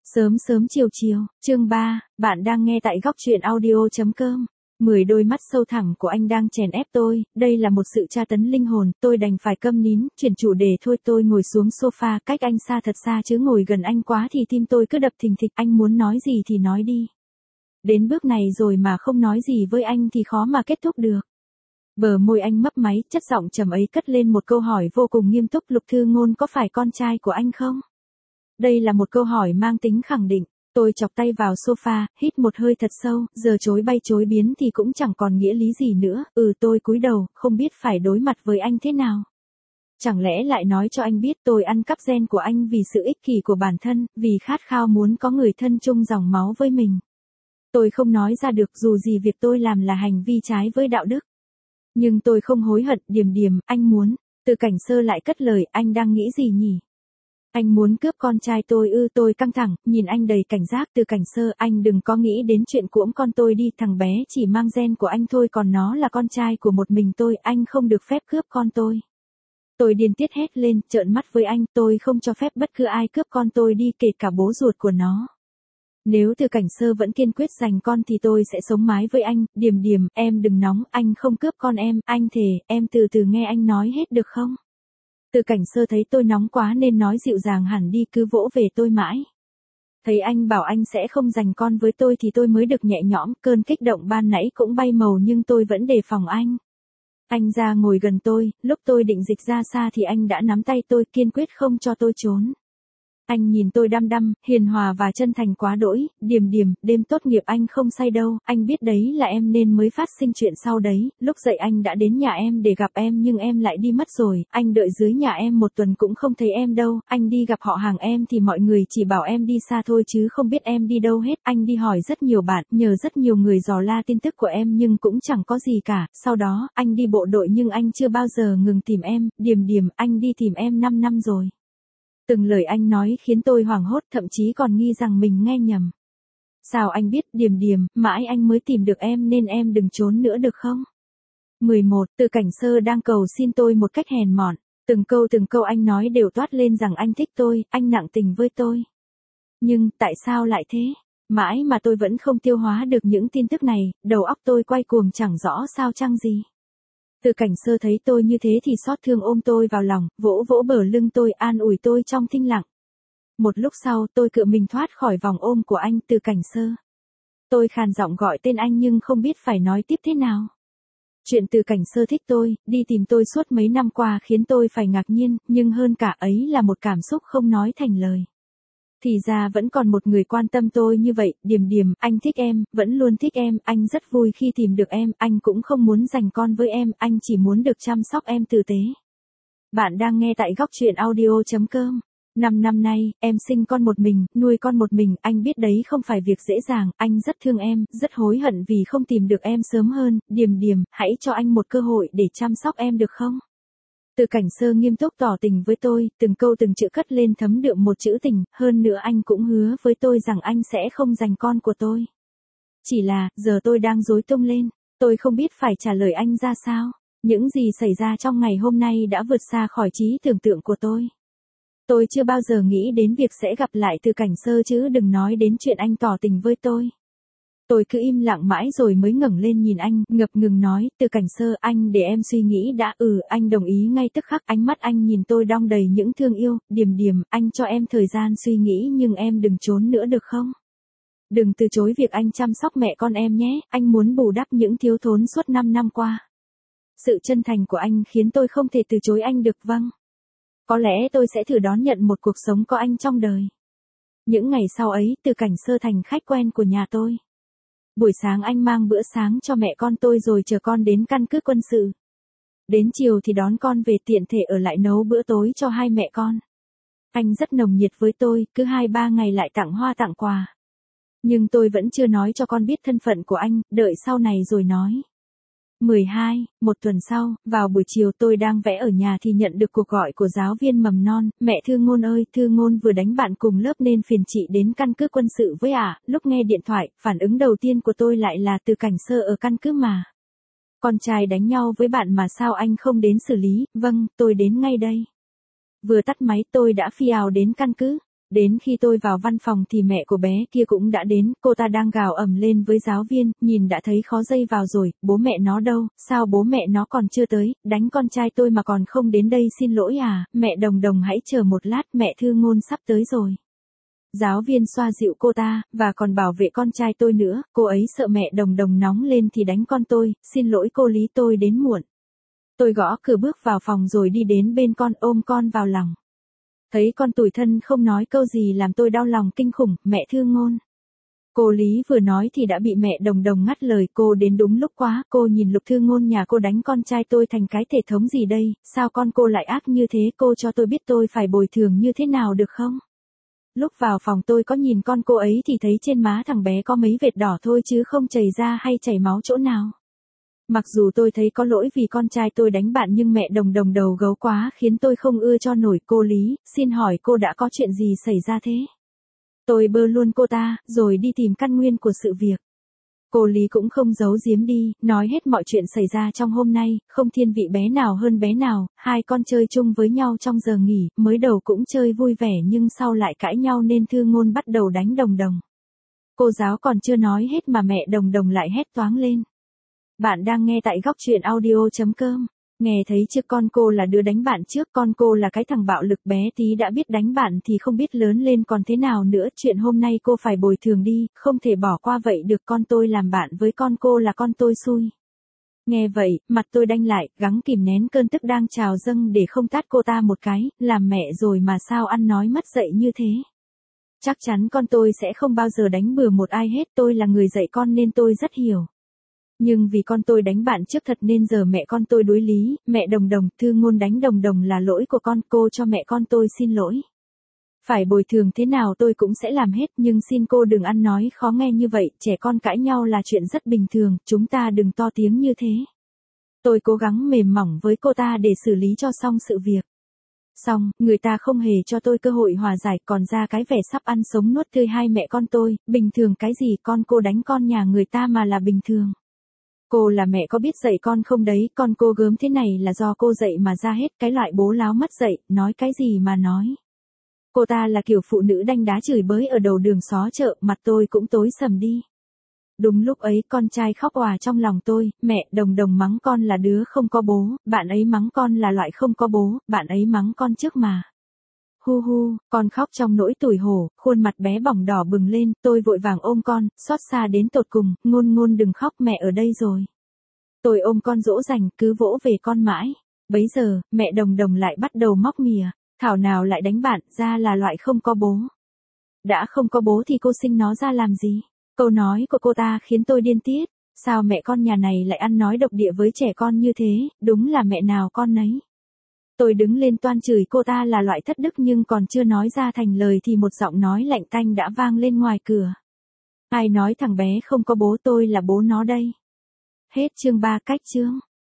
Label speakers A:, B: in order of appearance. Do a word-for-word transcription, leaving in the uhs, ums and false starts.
A: Sớm sớm chiều chiều, chương ba, bạn đang nghe tại góc truyện audio.com. Mười đôi mắt sâu thẳm của anh đang chèn ép tôi, đây là một sự tra tấn linh hồn, tôi đành phải câm nín, chuyển chủ đề thôi. Tôi ngồi xuống sofa, cách anh xa thật xa chứ ngồi gần anh quá thì tim tôi cứ đập thình thịch. Anh muốn nói gì thì nói đi. Đến bước này rồi mà không nói gì với anh thì khó mà kết thúc được. Bờ môi anh mấp máy, chất giọng trầm ấy cất lên một câu hỏi vô cùng nghiêm túc. Lục Thư Ngôn có phải con trai của anh không? Đây là một câu hỏi mang tính khẳng định. Tôi chọc tay vào sofa, hít một hơi thật sâu, giờ chối bay chối biến thì cũng chẳng còn nghĩa lý gì nữa. Ừ, tôi cúi đầu, không biết phải đối mặt với anh thế nào. Chẳng lẽ lại nói cho anh biết tôi ăn cắp gen của anh vì sự ích kỷ của bản thân, vì khát khao muốn có người thân chung dòng máu với mình. Tôi không nói ra được dù gì việc tôi làm là hành vi trái với đạo đức. Nhưng tôi không hối hận. Điềm điềm, anh muốn. Từ Cảnh Sơ lại cất lời, anh đang nghĩ gì nhỉ? Anh muốn cướp con trai tôi ư? Tôi căng thẳng, nhìn anh đầy cảnh giác. Từ Cảnh Sơ, anh đừng có nghĩ đến chuyện cuỗm con tôi đi, thằng bé chỉ mang gen của anh thôi, còn nó là con trai của một mình tôi, anh không được phép cướp con tôi. Tôi điên tiết hét lên, trợn mắt với anh, tôi không cho phép bất cứ ai cướp con tôi đi, kể cả bố ruột của nó. Nếu Từ Cảnh Sơ vẫn kiên quyết giành con thì tôi sẽ sống mái với anh. Điềm điềm, em đừng nóng, anh không cướp con em, anh thề, em từ từ nghe anh nói hết được không? Từ Cảnh Sơ thấy tôi nóng quá nên nói dịu dàng hẳn đi, cứ vỗ về tôi mãi. Thấy anh bảo anh sẽ không giành con với tôi thì tôi mới được nhẹ nhõm, cơn kích động ban nãy cũng bay màu nhưng tôi vẫn đề phòng anh. Anh ra ngồi gần tôi, lúc tôi định dịch ra xa thì anh đã nắm tay tôi, kiên quyết không cho tôi trốn. Anh nhìn tôi đăm đăm, hiền hòa và chân thành quá đỗi. Điềm điềm, đêm tốt nghiệp anh không say đâu, anh biết đấy là em nên mới phát sinh chuyện sau đấy. Lúc dậy anh đã đến nhà em để gặp em nhưng em lại đi mất rồi, anh đợi dưới nhà em một tuần cũng không thấy em đâu, anh đi gặp họ hàng em thì mọi người chỉ bảo em đi xa thôi chứ không biết em đi đâu hết. Anh đi hỏi rất nhiều bạn, nhờ rất nhiều người dò la tin tức của em nhưng cũng chẳng có gì cả. Sau đó, anh đi bộ đội nhưng anh chưa bao giờ ngừng tìm em. Điềm điềm, anh đi tìm em năm năm rồi. Từng lời anh nói khiến tôi hoảng hốt, thậm chí còn nghi rằng mình nghe nhầm. Sao anh biết? Điềm điềm, mãi anh mới tìm được em nên em đừng trốn nữa được không? mười một. Từ Cảnh Sơ đang cầu xin tôi một cách hèn mọn. Từng câu từng câu anh nói đều toát lên rằng anh thích tôi, anh nặng tình với tôi. Nhưng, tại sao lại thế? Mãi mà tôi vẫn không tiêu hóa được những tin tức này, đầu óc tôi quay cuồng chẳng rõ sao chăng gì. Từ Cảnh Sơ thấy tôi như thế thì xót thương ôm tôi vào lòng, vỗ vỗ bờ lưng tôi, an ủi tôi trong thinh lặng. Một lúc sau tôi cựa mình thoát khỏi vòng ôm của anh. Từ Cảnh Sơ. Tôi khàn giọng gọi tên anh nhưng không biết phải nói tiếp thế nào. Chuyện Từ Cảnh Sơ thích tôi, đi tìm tôi suốt mấy năm qua khiến tôi phải ngạc nhiên, nhưng hơn cả ấy là một cảm xúc không nói thành lời. Thì ra vẫn còn một người quan tâm tôi như vậy. Điềm điềm, anh thích em, vẫn luôn thích em, anh rất vui khi tìm được em, anh cũng không muốn giành con với em, anh chỉ muốn được chăm sóc em tử tế. Bạn đang nghe tại góc truyện audio.com. Năm năm nay, em sinh con một mình, nuôi con một mình, anh biết đấy không phải việc dễ dàng, anh rất thương em, rất hối hận vì không tìm được em sớm hơn. Điềm điềm, hãy cho anh một cơ hội để chăm sóc em được không? Từ Cảnh Sơ nghiêm túc tỏ tình với tôi, từng câu từng chữ cất lên thấm đượm một chữ tình, hơn nữa anh cũng hứa với tôi rằng anh sẽ không giành con của tôi. Chỉ là, giờ tôi đang rối tung lên, tôi không biết phải trả lời anh ra sao. Những gì xảy ra trong ngày hôm nay đã vượt xa khỏi trí tưởng tượng của tôi. Tôi chưa bao giờ nghĩ đến việc sẽ gặp lại Từ Cảnh Sơ chứ đừng nói đến chuyện anh tỏ tình với tôi. Tôi cứ im lặng mãi rồi mới ngẩng lên nhìn anh, ngập ngừng nói, Từ Cảnh Sơ, anh để em suy nghĩ đã. Ừ, anh đồng ý ngay tức khắc. Ánh mắt anh nhìn tôi đong đầy những thương yêu. Điềm điềm, anh cho em thời gian suy nghĩ nhưng em đừng trốn nữa được không? Đừng từ chối việc anh chăm sóc mẹ con em nhé, anh muốn bù đắp những thiếu thốn suốt năm năm qua. Sự chân thành của anh khiến tôi không thể từ chối anh được. Vâng. Có lẽ tôi sẽ thử đón nhận một cuộc sống có anh trong đời. Những ngày sau ấy, Từ Cảnh Sơ thành khách quen của nhà tôi. Buổi sáng anh mang bữa sáng cho mẹ con tôi rồi chờ con đến căn cứ quân sự. Đến chiều thì đón con về, tiện thể ở lại nấu bữa tối cho hai mẹ con. Anh rất nồng nhiệt với tôi, cứ hai ba ngày lại tặng hoa tặng quà. Nhưng tôi vẫn chưa nói cho con biết thân phận của anh, đợi sau này rồi nói. mười hai. Một tuần sau, vào buổi chiều tôi đang vẽ ở nhà thì nhận được cuộc gọi của giáo viên mầm non. Mẹ Thư Ngôn ơi, Thư Ngôn vừa đánh bạn cùng lớp nên phiền chị đến căn cứ quân sự với ạ. À. Lúc nghe điện thoại, phản ứng đầu tiên của tôi lại là Từ Cảnh Sơ ở căn cứ mà. Con trai đánh nhau với bạn mà sao anh không đến xử lý? Vâng, tôi đến ngay đây. Vừa tắt máy tôi đã phi ào đến căn cứ. Đến khi tôi vào văn phòng thì mẹ của bé kia cũng đã đến, cô ta đang gào ầm lên với giáo viên, nhìn đã thấy khó dây vào rồi, bố mẹ nó đâu, sao bố mẹ nó còn chưa tới, đánh con trai tôi mà còn không đến đây xin lỗi à, mẹ Đồng Đồng hãy chờ một lát, mẹ Thư Ngôn sắp tới rồi. Giáo viên xoa dịu cô ta, và còn bảo vệ con trai tôi nữa, cô ấy sợ mẹ Đồng Đồng nóng lên thì đánh con tôi, xin lỗi cô Lý tôi đến muộn. Tôi gõ cửa bước vào phòng rồi đi đến bên con ôm con vào lòng. Thấy con tủi thân không nói câu gì làm tôi đau lòng kinh khủng, mẹ Thư Ngôn. Cô Lý vừa nói thì đã bị mẹ Đồng Đồng ngắt lời, cô đến đúng lúc quá, cô nhìn Lục Thư Ngôn nhà cô đánh con trai tôi thành cái thể thống gì đây, sao con cô lại ác như thế, cô cho tôi biết tôi phải bồi thường như thế nào được không? Lúc vào phòng tôi có nhìn con cô ấy thì thấy trên má thằng bé có mấy vệt đỏ thôi chứ không chảy ra hay chảy máu chỗ nào. Mặc dù tôi thấy có lỗi vì con trai tôi đánh bạn nhưng mẹ Đồng Đồng đầu gấu quá khiến tôi không ưa cho nổi. Cô Lý, xin hỏi cô đã có chuyện gì xảy ra thế? Tôi bơ luôn cô ta, rồi đi tìm căn nguyên của sự việc. Cô Lý cũng không giấu giếm đi, nói hết mọi chuyện xảy ra trong hôm nay, không thiên vị bé nào hơn bé nào, hai con chơi chung với nhau trong giờ nghỉ, mới đầu cũng chơi vui vẻ nhưng sau lại cãi nhau nên Thư Ngôn bắt đầu đánh Đồng Đồng. Cô giáo còn chưa nói hết mà mẹ Đồng Đồng lại hét toáng lên. Bạn đang nghe tại góc truyện audio chấm com. Nghe thấy chưa, con cô là đứa đánh bạn trước, con cô là cái thằng bạo lực, bé tí đã biết đánh bạn thì không biết lớn lên còn thế nào nữa, chuyện hôm nay cô phải bồi thường đi, không thể bỏ qua vậy được, con tôi làm bạn với con cô là con tôi xui. Nghe vậy, mặt tôi đanh lại, gắng kìm nén cơn tức đang trào dâng để không tát cô ta một cái, làm mẹ rồi mà sao ăn nói mất dạy như thế. Chắc chắn con tôi sẽ không bao giờ đánh bừa một ai hết, tôi là người dạy con nên tôi rất hiểu. Nhưng vì con tôi đánh bạn trước thật nên giờ mẹ con tôi đối lý, mẹ Đồng Đồng, Thư Ngôn đánh Đồng Đồng là lỗi của con, cô cho mẹ con tôi xin lỗi. Phải bồi thường thế nào tôi cũng sẽ làm hết, nhưng xin cô đừng ăn nói khó nghe như vậy, trẻ con cãi nhau là chuyện rất bình thường, chúng ta đừng to tiếng như thế. Tôi cố gắng mềm mỏng với cô ta để xử lý cho xong sự việc. Xong, người ta không hề cho tôi cơ hội hòa giải, còn ra cái vẻ sắp ăn sống nuốt tươi hai mẹ con tôi, bình thường cái gì, con cô đánh con nhà người ta mà là bình thường. Cô là mẹ có biết dạy con không đấy, con cô gớm thế này là do cô dạy mà ra hết, cái loại bố láo mất dạy, nói cái gì mà nói. Cô ta là kiểu phụ nữ đanh đá chửi bới ở đầu đường xó chợ, mặt tôi cũng tối sầm đi. Đúng lúc ấy con trai khóc òa trong lòng tôi, mẹ Đồng Đồng mắng con là đứa không có bố, bạn ấy mắng con là loại không có bố, bạn ấy mắng con trước mà. Hu hu, con khóc trong nỗi tủi hổ, khuôn mặt bé bỏng đỏ bừng lên, tôi vội vàng ôm con, xót xa đến tột cùng, Ngôn Ngôn đừng khóc, mẹ ở đây rồi. Tôi ôm con dỗ dành, cứ vỗ về con mãi. Bấy giờ, mẹ Đồng Đồng lại bắt đầu móc mỉa, thảo nào lại đánh bạn, ra là loại không có bố. Đã không có bố thì cô sinh nó ra làm gì? Câu nói của cô ta khiến tôi điên tiết, sao mẹ con nhà này lại ăn nói độc địa với trẻ con như thế, đúng là mẹ nào con nấy. Tôi đứng lên toan chửi cô ta là loại thất đức nhưng còn chưa nói ra thành lời thì một giọng nói lạnh tanh đã vang lên ngoài cửa. Ai nói thằng bé không có bố, tôi là bố nó đây. Hết chương ba cách chương.